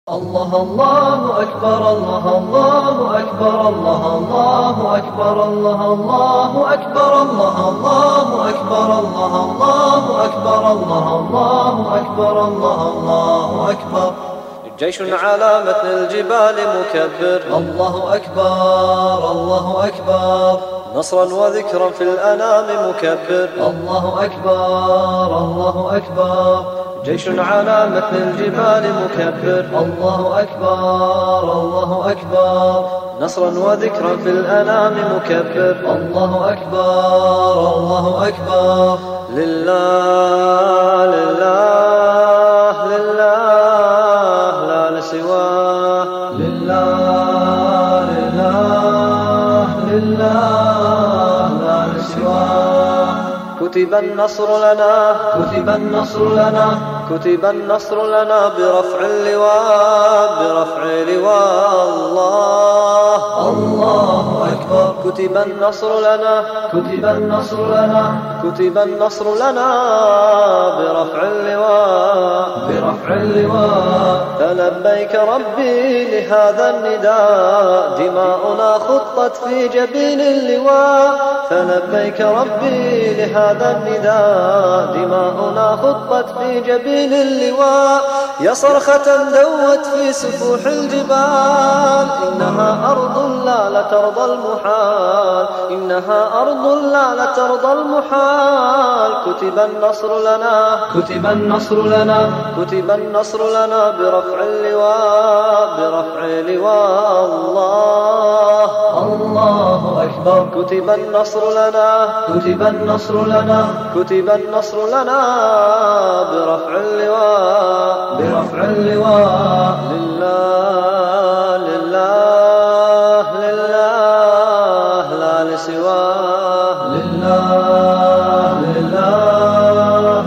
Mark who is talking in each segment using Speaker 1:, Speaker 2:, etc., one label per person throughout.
Speaker 1: الله الله أكبر الله الله أكبر الله الله أكبر الله الله أكبر الله الله أكبر الله الله أكبر الله الله أكبر الله الله أكبر.
Speaker 2: جيش على متن الجبال مكبر،
Speaker 1: الله أكبر الله أكبر.
Speaker 2: نصرا وذكرا في الأنام مكبر،
Speaker 1: الله أكبر الله أكبر.
Speaker 2: جيش على متن الجبال مكبر،
Speaker 1: الله أكبر الله أكبر.
Speaker 2: نصرا وذكرا في الأنام مكبر،
Speaker 1: الله أكبر الله أكبر.
Speaker 2: لله لله لله لا لسواه،
Speaker 1: لله لله لله لا لسواه.
Speaker 2: كتب النصر لنا،
Speaker 1: كتب النصر لنا،
Speaker 2: كتب النصر لنا برفع اللواء، برفع لواء الله.
Speaker 1: الله أكبر.
Speaker 2: كتب النصر لنا،
Speaker 1: كتب النصر لنا،
Speaker 2: كتب النصر لنا برفع اللواء،
Speaker 1: برفع اللواء.
Speaker 2: فلبيك ربي لهذا النداء، دماؤنا خطت في جبين اللواء. فلبيك ربي لهذا النداء، دماؤنا خطت في جبين اللواء. يا صرخة دوت في سفوح الجبال، إنها أرض لا لترضى المحال، إنها أرض لا لترضى المحال. كتب النصر لنا،
Speaker 1: كتب النصر لنا،
Speaker 2: كتب النصر لنا برفع اللواء، برفع لواء الله.
Speaker 1: الله أكبر.
Speaker 2: كتب النصر لنا،
Speaker 1: كتب النصر لنا،
Speaker 2: كتب النصر لنا برفع اللواء،
Speaker 1: برفع اللواء.
Speaker 2: لله لله لله لا لسواه،
Speaker 1: لله لله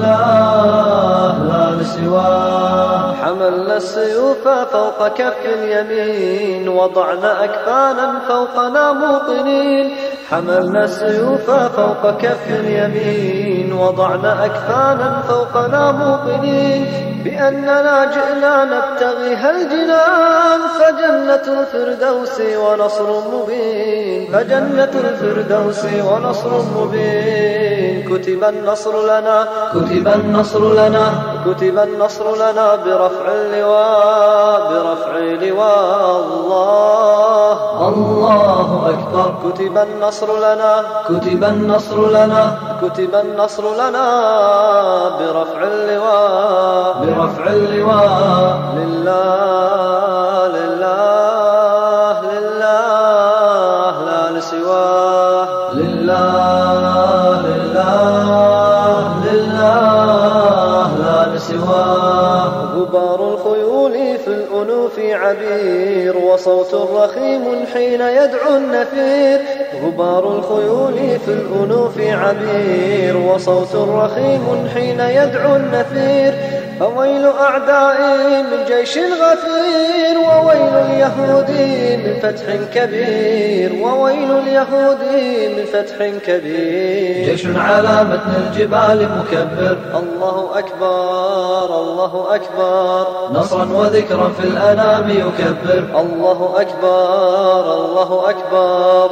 Speaker 1: لله لا لسواه.
Speaker 2: حملنا السيوف فوق كف اليمين، وضعنا أكفانا فوقنا موطنين. حملنا السيوف فوق كف اليمين، وضعنا أكفانا فوقنا موطنين. بأننا جئنا نبتغيها الجنان، فجنة الفردوس ونصر مبين، فجنة الفردوس ونصر مبين. كتب النصر لنا،
Speaker 1: كتب النصر لنا،
Speaker 2: كتب النصر لنا برفع اللواء، برفع لواء الله.
Speaker 1: الله أكبر.
Speaker 2: كتب النصر لنا،
Speaker 1: كتب النصر لنا،
Speaker 2: كتب النصر لنا برفع اللواء،
Speaker 1: برفع اللواء.
Speaker 2: لله لله لله لا لسواه،
Speaker 1: لله لله لله لا لسواه.
Speaker 2: غبار الخيول في الأنوف عبير، وصوت رخيم حين يدعو النفير. غبار الخيول في الأنوف عبير، وصوت رخيم حين يدعو النفير. فويل أعدائي من جيش غفير، وويل اليهود من فتح كبير، وويل اليهود من فتح كبير.
Speaker 1: جيش على متن الجبال مكبر،
Speaker 2: الله أكبر الله أكبر.
Speaker 1: نصرا وذكرا في الأنام يكبر،
Speaker 2: الله أكبر الله أكبر.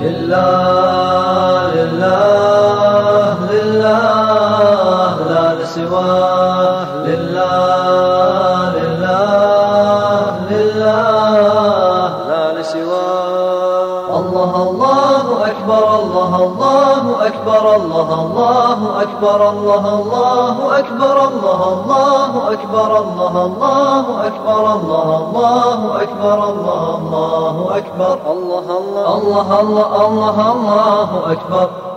Speaker 1: لله لله لله لا لسواه، لله لله لله
Speaker 2: لا لسواه.
Speaker 1: الله الله أكبر الله الله أكبر الله الله أكبر الله الله أكبر الله الله أكبر الله الله أكبر الله الله أكبر الله الله أكبر.
Speaker 2: الله الله
Speaker 1: الله الله الله الله أكبر.